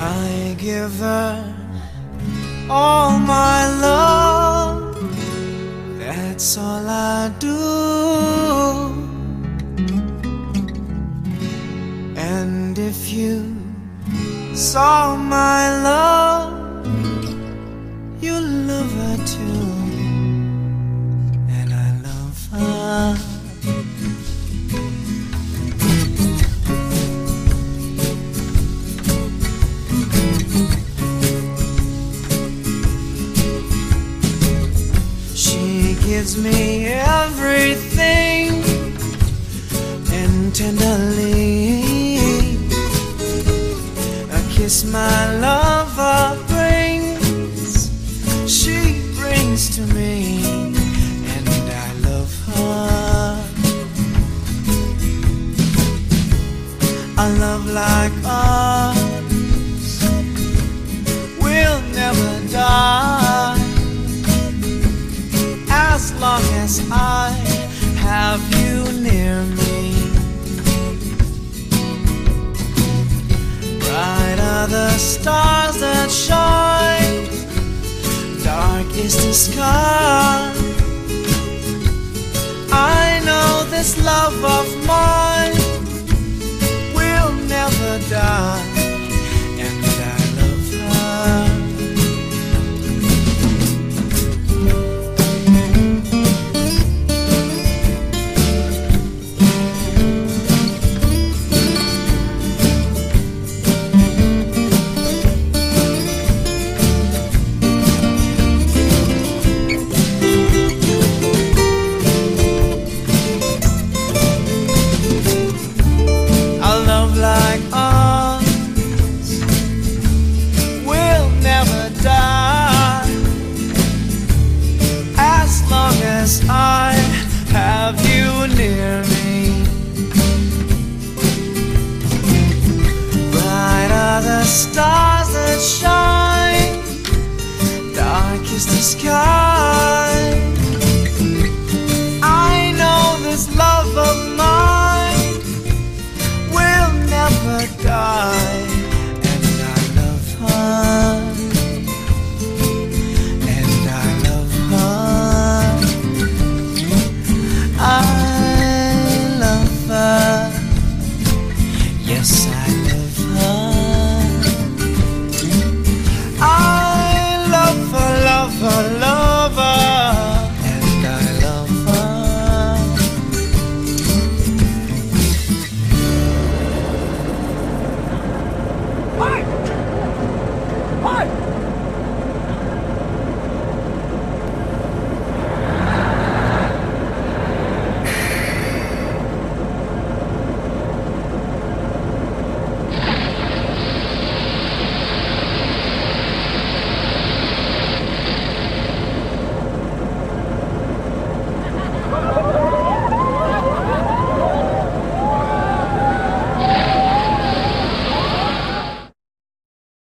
I give her all my love, that's all I do. And if you saw my love, you'll love her too. And I love her. Gives me everything, and tenderly a kiss my lover brings, she brings to me, and I love her. A love like ours will never die, as long as I have you near me. Bright are the stars that shine, dark is the sky. I know this love of mine will never die, and I love her. Like ours will never die, as long as I have you near me. Bright are the stars that shine, dark is the sky.